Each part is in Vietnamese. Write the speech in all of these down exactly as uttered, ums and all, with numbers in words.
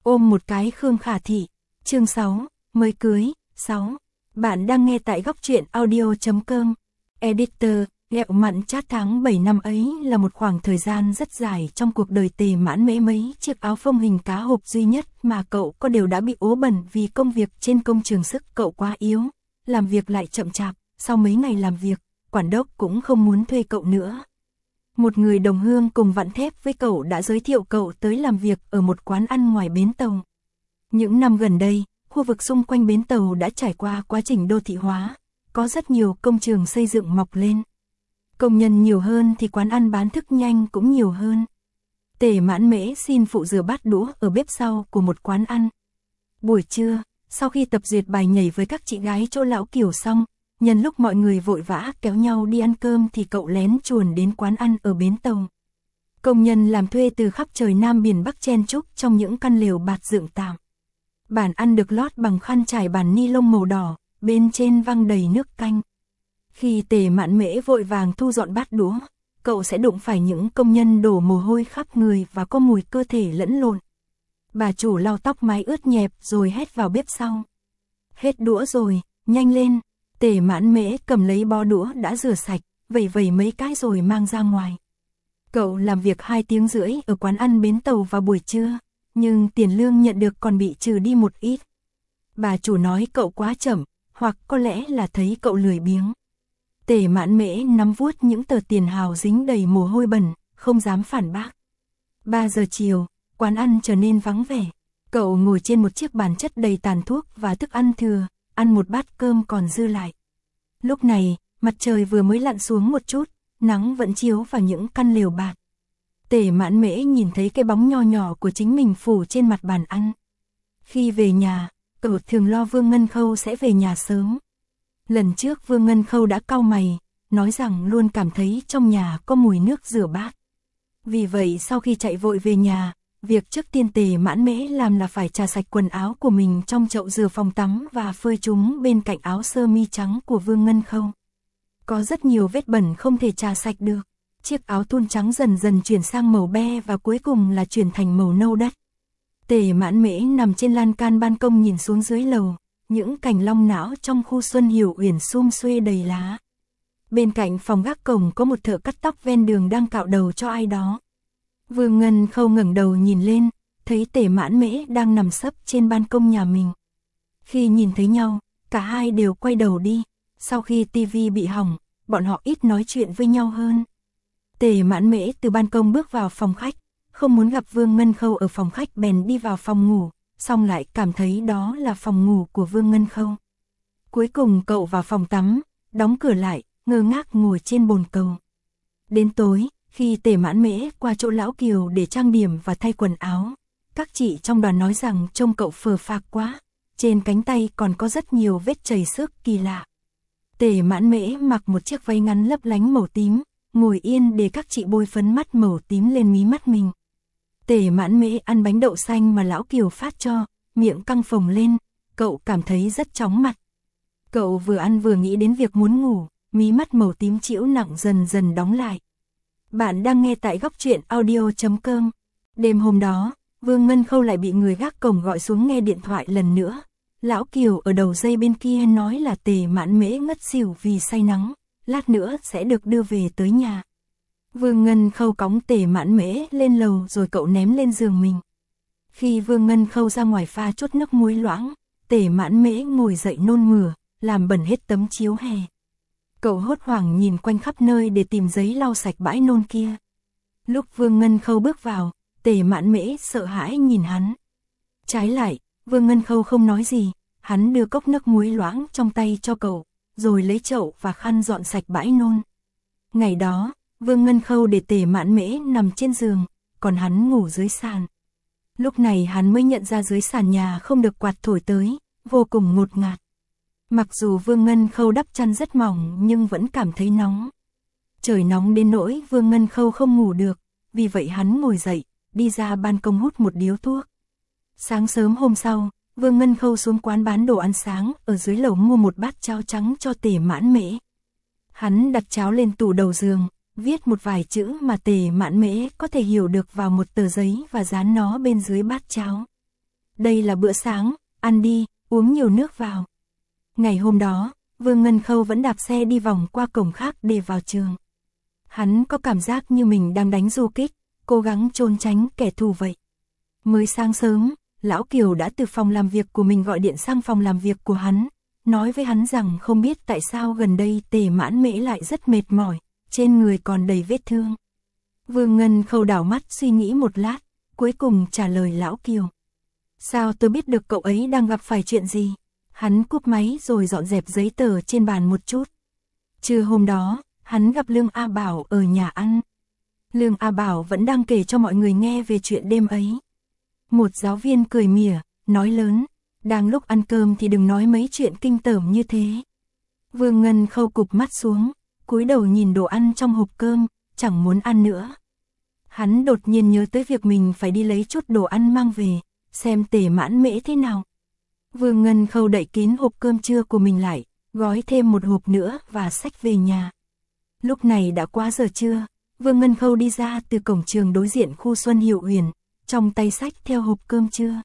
Ôm một cái Khương Khả Thị. Chương sáu, mới cưới. sáu. Bạn đang nghe tại góc truyện audio chấm com. Editor, Ghẹo Mặn Chat. Tháng bảy năm ấy là một khoảng thời gian rất dài trong cuộc đời Tề Mãn Mễ. Mấy chiếc áo phông hình cá hộp duy nhất mà cậu có đều đã bị ố bẩn vì công việc trên công trường. Sức cậu quá yếu, làm việc lại chậm chạp. Sau mấy ngày làm việc, quản đốc cũng không muốn thuê cậu nữa. Một người đồng hương cùng vặn thép với cậu đã giới thiệu cậu tới làm việc ở một quán ăn ngoài bến tàu. Những năm gần đây, khu vực xung quanh bến tàu đã trải qua quá trình đô thị hóa, có rất nhiều công trường xây dựng mọc lên. Công nhân nhiều hơn thì quán ăn bán thức nhanh cũng nhiều hơn. Tề Mãn Mễ xin phụ rửa bát đũa ở bếp sau của một quán ăn. Buổi trưa, sau khi tập duyệt bài nhảy với các chị gái chỗ Lão Kiều xong, nhân lúc mọi người vội vã kéo nhau đi ăn cơm thì cậu lén chuồn đến quán ăn ở bến tàu. Công nhân làm thuê từ khắp trời Nam biển Bắc chen chúc trong những căn lều bạt dựng tạm. Bàn ăn được lót bằng khăn trải bàn ni lông màu đỏ, bên trên văng đầy nước canh. Khi Tề Mãn Mễ vội vàng thu dọn bát đũa, cậu sẽ đụng phải những công nhân đổ mồ hôi khắp người và có mùi cơ thể lẫn lộn. Bà chủ lau tóc mái ướt nhẹp rồi hét vào bếp sau. Hết đũa rồi, nhanh lên. Tề Mãn Mễ cầm lấy bó đũa đã rửa sạch, vẩy vẩy mấy cái rồi mang ra ngoài. Cậu làm việc hai tiếng rưỡi ở quán ăn bến tàu vào buổi trưa, nhưng tiền lương nhận được còn bị trừ đi một ít. Bà chủ nói cậu quá chậm, hoặc có lẽ là thấy cậu lười biếng. Tề Mãn Mễ nắm vuốt những tờ tiền hào dính đầy mồ hôi bẩn, không dám phản bác. ba giờ chiều, quán ăn trở nên vắng vẻ. Cậu ngồi trên một chiếc bàn chất đầy tàn thuốc và thức ăn thừa, ăn một bát cơm còn dư lại. Lúc này, mặt trời vừa mới lặn xuống một chút, nắng vẫn chiếu vào những căn lều bạt. Tề Mãn Mễ nhìn thấy cái bóng nho nhỏ của chính mình phủ trên mặt bàn ăn. Khi về nhà, cậu thường lo Vương Ngân Khâu sẽ về nhà sớm. Lần trước Vương Ngân Khâu đã cau mày, nói rằng luôn cảm thấy trong nhà có mùi nước rửa bát. Vì vậy sau khi chạy vội về nhà, việc trước tiên Tề Mãn Mễ làm là phải chà sạch quần áo của mình trong chậu rửa phòng tắm và phơi chúng bên cạnh áo sơ mi trắng của Vương Ngân Khâu. Có rất nhiều vết bẩn không thể chà sạch được. Chiếc áo thun trắng dần dần chuyển sang màu be và cuối cùng là chuyển thành màu nâu đất. Tề Mãn Mễ nằm trên lan can ban công nhìn xuống dưới lầu, những cành long não trong khu Xuân Hiểu Uyển sum xuê đầy lá. Bên cạnh phòng gác cổng có một thợ cắt tóc ven đường đang cạo đầu cho ai đó. Vương Ngân Khâu ngẩng đầu nhìn lên, thấy Tề Mãn Mễ đang nằm sấp trên ban công nhà mình. Khi nhìn thấy nhau, cả hai đều quay đầu đi. Sau khi tivi bị hỏng, bọn họ ít nói chuyện với nhau hơn. Tề Mãn Mễ từ ban công bước vào phòng khách, không muốn gặp Vương Ngân Khâu ở phòng khách bèn đi vào phòng ngủ, xong lại cảm thấy đó là phòng ngủ của Vương Ngân Khâu. Cuối cùng cậu vào phòng tắm, đóng cửa lại, ngơ ngác ngồi trên bồn cầu. Đến tối, khi Tề Mãn Mễ qua chỗ Lão Kiều để trang điểm và thay quần áo, các chị trong đoàn nói rằng trông cậu phờ phạc quá, trên cánh tay còn có rất nhiều vết chảy xước kỳ lạ. Tề Mãn Mễ mặc một chiếc váy ngắn lấp lánh màu tím, ngồi yên để các chị bôi phấn mắt màu tím lên mí mắt mình. Tề Mãn Mễ ăn bánh đậu xanh mà Lão Kiều phát cho, miệng căng phồng lên, cậu cảm thấy rất chóng mặt. Cậu vừa ăn vừa nghĩ đến việc muốn ngủ, mí mắt màu tím chĩu nặng dần dần đóng lại. Bạn đang nghe tại góc truyện audio chấm com. Đêm hôm đó, Vương Ngân Khâu lại bị người gác cổng gọi xuống nghe điện thoại lần nữa. Lão Kiều ở đầu dây bên kia nói là Tề Mãn Mễ ngất xỉu vì say nắng, lát nữa sẽ được đưa về tới nhà. Vương Ngân Khâu cõng Tề Mãn Mễ lên lầu rồi cậu ném lên giường mình. Khi Vương Ngân Khâu ra ngoài pha chút nước muối loãng, Tề Mãn Mễ ngồi dậy nôn mửa, làm bẩn hết tấm chiếu hè. Cậu hốt hoảng nhìn quanh khắp nơi để tìm giấy lau sạch bãi nôn kia. Lúc Vương Ngân Khâu bước vào, Tề Mãn Mễ sợ hãi nhìn hắn. Trái lại, Vương Ngân Khâu không nói gì, hắn đưa cốc nước muối loãng trong tay cho cậu, rồi lấy chậu và khăn dọn sạch bãi nôn. Ngày đó, Vương Ngân Khâu để Tề Mãn Mễ nằm trên giường, còn hắn ngủ dưới sàn. Lúc này hắn mới nhận ra dưới sàn nhà không được quạt thổi tới, vô cùng ngột ngạt. Mặc dù Vương Ngân Khâu đắp chăn rất mỏng nhưng vẫn cảm thấy nóng. Trời nóng đến nỗi Vương Ngân Khâu không ngủ được, vì vậy hắn ngồi dậy, đi ra ban công hút một điếu thuốc. Sáng sớm hôm sau, Vương Ngân Khâu xuống quán bán đồ ăn sáng ở dưới lầu mua một bát cháo trắng cho Tề Mãn Mễ. Hắn đặt cháo lên tủ đầu giường, viết một vài chữ mà Tề Mãn Mễ có thể hiểu được vào một tờ giấy và dán nó bên dưới bát cháo. đây là bữa sáng, ăn đi, uống nhiều nước vào. Ngày hôm đó, Vương Ngân Khâu vẫn đạp xe đi vòng qua cổng khác để vào trường. Hắn có cảm giác như mình đang đánh du kích, cố gắng trốn tránh kẻ thù vậy. Mới sáng sớm, Lão Kiều đã từ phòng làm việc của mình gọi điện sang phòng làm việc của hắn, nói với hắn rằng không biết tại sao gần đây Tề Mãn Mễ lại rất mệt mỏi, trên người còn đầy vết thương. Vương Ngân Khâu đảo mắt suy nghĩ một lát, cuối cùng trả lời Lão Kiều. Sao tôi biết được cậu ấy đang gặp phải chuyện gì? Hắn cúp máy rồi dọn dẹp giấy tờ trên bàn một chút. Trưa hôm đó, hắn gặp Lương A Bảo ở nhà ăn. Lương A Bảo vẫn đang kể cho mọi người nghe về chuyện đêm ấy. Một giáo viên cười mỉa, nói lớn, đang lúc ăn cơm thì đừng nói mấy chuyện kinh tởm như thế. Vương Ngân Khâu cụp mắt xuống, cúi đầu nhìn đồ ăn trong hộp cơm, chẳng muốn ăn nữa. Hắn đột nhiên nhớ tới việc mình phải đi lấy chút đồ ăn mang về, xem Tề Mãn Mễ thế nào. Vương Ngân Khâu đậy kín hộp cơm trưa của mình lại, gói thêm một hộp nữa và xách về nhà. Lúc này đã quá giờ trưa, Vương Ngân Khâu đi ra từ cổng trường đối diện khu Xuân Hiệu Uyển, trong tay xách theo hộp cơm trưa.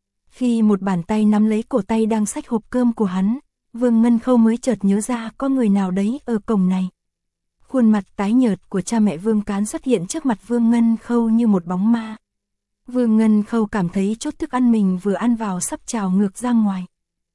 Khi một bàn tay nắm lấy cổ tay đang xách hộp cơm của hắn, Vương Ngân Khâu mới chợt nhớ ra có người nào đấy ở cổng này. Khuôn mặt tái nhợt của cha mẹ Vương Cán xuất hiện trước mặt Vương Ngân Khâu như một bóng ma. Vương Ngân Khâu cảm thấy chút thức ăn mình vừa ăn vào sắp trào ngược ra ngoài.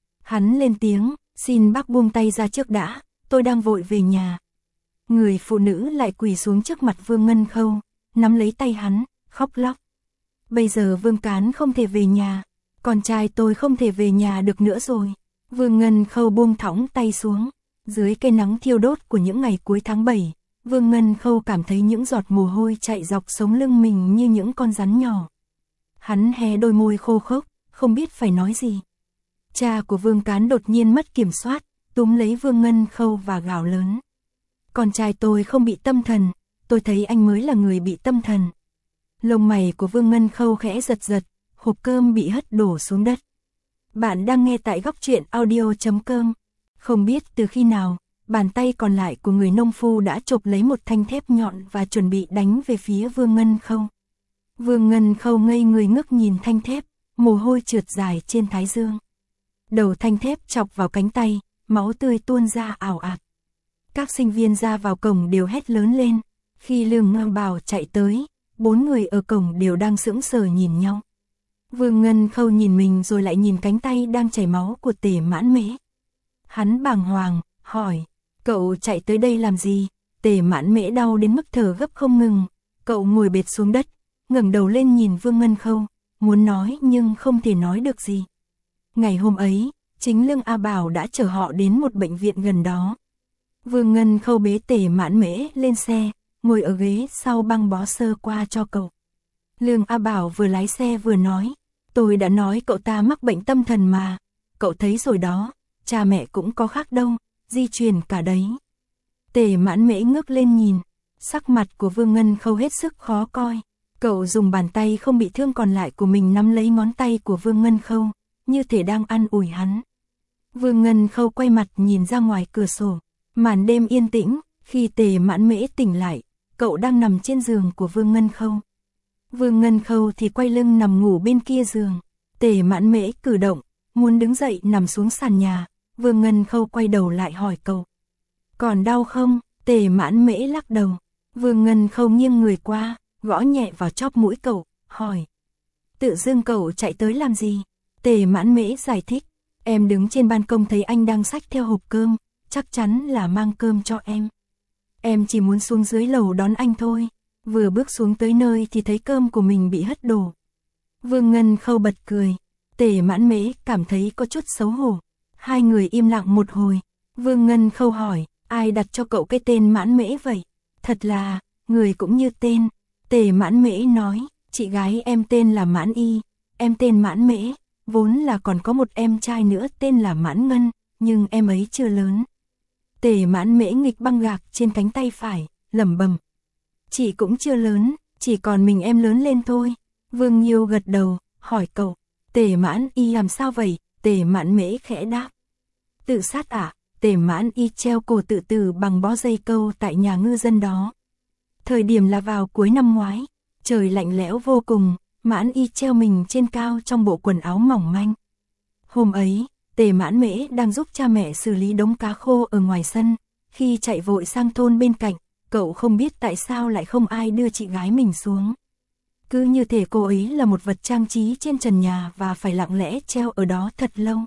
Hắn lên tiếng, xin bác buông tay ra trước đã, tôi đang vội về nhà. Người phụ nữ lại quỳ xuống trước mặt Vương Ngân Khâu, nắm lấy tay hắn, khóc lóc. Bây giờ Vương Cán không thể về nhà, con trai tôi không thể về nhà được nữa rồi. Vương Ngân Khâu buông thõng tay xuống, dưới cây nắng thiêu đốt của những ngày cuối tháng bảy, Vương Ngân Khâu cảm thấy những giọt mồ hôi chạy dọc sống lưng mình như những con rắn nhỏ. Hắn hé đôi môi khô khốc, không biết phải nói gì. Cha của Vương Cán đột nhiên mất kiểm soát, túm lấy Vương Ngân Khâu và gào lớn. Con trai tôi không bị tâm thần, tôi thấy anh mới là người bị tâm thần. Lông mày của Vương Ngân Khâu khẽ giật giật, hộp cơm bị hất đổ xuống đất. Bạn đang nghe tại góc truyện audio chấm com. Không biết từ khi nào, bàn tay còn lại của người nông phu đã chộp lấy một thanh thép nhọn và chuẩn bị đánh về phía Vương Ngân Khâu. Vương Ngân Khâu ngây người ngước nhìn thanh thép, mồ hôi trượt dài trên thái dương. Đầu thanh thép chọc vào cánh tay, máu tươi tuôn ra ào ạt. Các sinh viên ra vào cổng đều hét lớn lên. Khi Lương A Bảo chạy tới, bốn người ở cổng đều đang sững sờ nhìn nhau. Vương Ngân Khâu nhìn mình rồi lại nhìn cánh tay đang chảy máu của Tề Mãn Mễ. Hắn bàng hoàng, hỏi, cậu chạy tới đây làm gì? Tề Mãn Mễ đau đến mức thở gấp không ngừng, cậu ngồi bệt xuống đất, ngẩng đầu lên nhìn Vương Ngân Khâu, muốn nói nhưng không thể nói được gì. Ngày hôm ấy, chính Lương A Bảo đã chở họ đến một bệnh viện gần đó. Vương Ngân Khâu bế Tề Mãn Mễ lên xe, ngồi ở ghế sau băng bó sơ qua cho cậu. Lương A Bảo vừa lái xe vừa nói, tôi đã nói cậu ta mắc bệnh tâm thần mà, cậu thấy rồi đó, cha mẹ cũng có khác đâu, di truyền cả đấy. Tề Mãn Mễ ngước lên nhìn, sắc mặt của Vương Ngân Khâu hết sức khó coi. Cậu dùng bàn tay không bị thương còn lại của mình nắm lấy ngón tay của Vương Ngân Khâu, như thể đang an ủi hắn. Vương Ngân Khâu quay mặt nhìn ra ngoài cửa sổ, màn đêm yên tĩnh, khi Tề Mãn Mễ tỉnh lại, cậu đang nằm trên giường của Vương Ngân Khâu. Vương Ngân Khâu thì quay lưng nằm ngủ bên kia giường. Tề Mãn Mễ cử động, muốn đứng dậy nằm xuống sàn nhà, Vương Ngân Khâu quay đầu lại hỏi cậu. Còn đau không? Tề Mãn Mễ lắc đầu. Vương Ngân Khâu nghiêng người qua, gõ nhẹ vào chóp mũi cậu, hỏi. Tự dưng cậu chạy tới làm gì? Tề Mãn Mễ giải thích, em đứng trên ban công thấy anh đang xách theo hộp cơm, chắc chắn là mang cơm cho em. Em chỉ muốn xuống dưới lầu đón anh thôi, vừa bước xuống tới nơi thì thấy cơm của mình bị hất đổ. Vương Ngân Khâu bật cười, Tề Mãn Mễ cảm thấy có chút xấu hổ. Hai người im lặng một hồi, Vương Ngân Khâu hỏi, ai đặt cho cậu cái tên Mãn Mễ vậy? Thật là, người cũng như tên. Tề Mãn Mễ nói, chị gái em tên là Mãn Y, em tên Mãn Mễ, vốn là còn có một em trai nữa tên là Mãn Ngân, nhưng em ấy chưa lớn. Tề Mãn Mễ nghịch băng gạc trên cánh tay phải, lẩm bẩm. Chị cũng chưa lớn, chỉ còn mình em lớn lên thôi. Vương Nhiêu gật đầu, hỏi cậu, Tề Mãn Y làm sao vậy? Tề Mãn Mễ khẽ đáp. Tự sát à? Tề Mãn Y treo cổ tự tử bằng bó dây câu tại nhà ngư dân đó. Thời điểm là vào cuối năm ngoái, trời lạnh lẽo vô cùng, Mãn Y treo mình trên cao trong bộ quần áo mỏng manh. Hôm ấy, Tề Mãn Mễ đang giúp cha mẹ xử lý đống cá khô ở ngoài sân, khi chạy vội sang thôn bên cạnh, cậu không biết tại sao lại không ai đưa chị gái mình xuống. Cứ như thể cô ấy là một vật trang trí trên trần nhà và phải lặng lẽ treo ở đó thật lâu.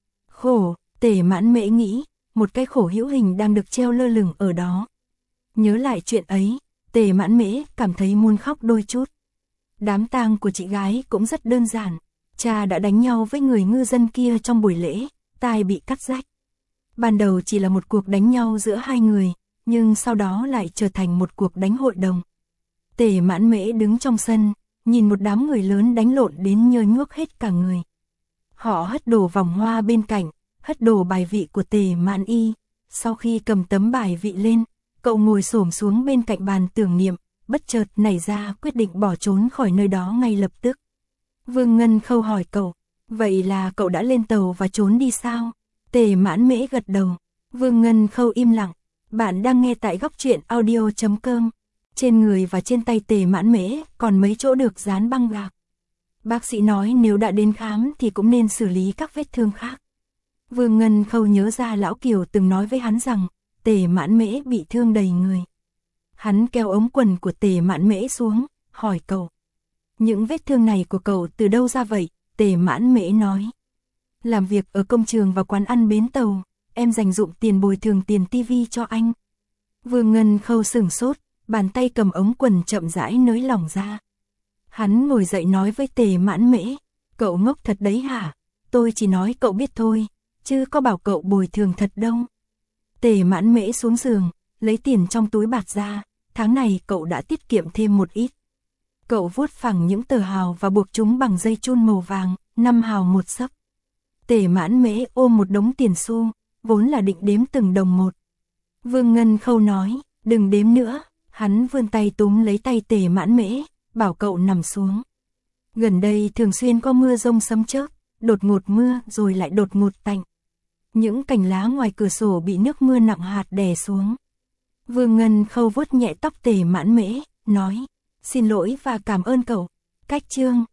Khổ, Tề Mãn Mễ nghĩ, một cái khổ hữu hình đang được treo lơ lửng ở đó. Nhớ lại chuyện ấy, Tề Mãn Mễ cảm thấy muốn khóc đôi chút. Đám tang của chị gái cũng rất đơn giản. Cha đã đánh nhau với người ngư dân kia trong buổi lễ, tai bị cắt rách. Ban đầu chỉ là một cuộc đánh nhau giữa hai người, nhưng sau đó lại trở thành một cuộc đánh hội đồng. Tề Mãn Mễ đứng trong sân, nhìn một đám người lớn đánh lộn đến nhơ nhuốc hết cả người. Họ hất đổ vòng hoa bên cạnh, hất đổ bài vị của Tề Mãn Y. Sau khi cầm tấm bài vị lên, cậu ngồi xổm xuống bên cạnh bàn tưởng niệm, bất chợt nảy ra quyết định bỏ trốn khỏi nơi đó ngay lập tức. Vương Ngân Khâu hỏi cậu, vậy là cậu đã lên tàu và trốn đi sao? Tề Mãn Mễ gật đầu. Vương Ngân Khâu im lặng. Bạn đang nghe tại góc truyện audio chấm com. Trên người và trên tay Tề Mãn Mễ còn mấy chỗ được dán băng gạc. Bác sĩ nói nếu đã đến khám thì cũng nên xử lý các vết thương khác. Vương Ngân Khâu nhớ ra Lão Kiều từng nói với hắn rằng Tề Mãn Mễ bị thương đầy người. Hắn kéo ống quần của Tề Mãn Mễ xuống, hỏi cậu. Những vết thương này của cậu từ đâu ra vậy? Tề Mãn Mễ nói. Làm việc ở công trường và quán ăn bến tàu, em dành dụm tiền bồi thường tiền tivi cho anh. Vương Ngân Khâu sửng sốt, bàn tay cầm ống quần chậm rãi nới lỏng ra. Hắn ngồi dậy nói với Tề Mãn Mễ, cậu ngốc thật đấy hả? Tôi chỉ nói cậu biết thôi, chứ có bảo cậu bồi thường thật đâu. Tề Mãn Mễ xuống giường, lấy tiền trong túi bạt ra, tháng này cậu đã tiết kiệm thêm một ít. Cậu vuốt phẳng những tờ hào và buộc chúng bằng dây chun màu vàng, năm hào một xấp. Tề Mãn Mễ ôm một đống tiền xu, vốn là định đếm từng đồng một. Vương Ngân Khâu nói, đừng đếm nữa, hắn vươn tay túm lấy tay Tề Mãn Mễ, bảo cậu nằm xuống. Gần đây thường xuyên có mưa rông sấm chớp, đột ngột mưa rồi lại đột ngột tạnh. Những cành lá ngoài cửa sổ bị nước mưa nặng hạt đè xuống. Vương Ngân Khâu vuốt nhẹ tóc Tề Mãn Mễ, nói, xin lỗi và cảm ơn cậu. Cách chương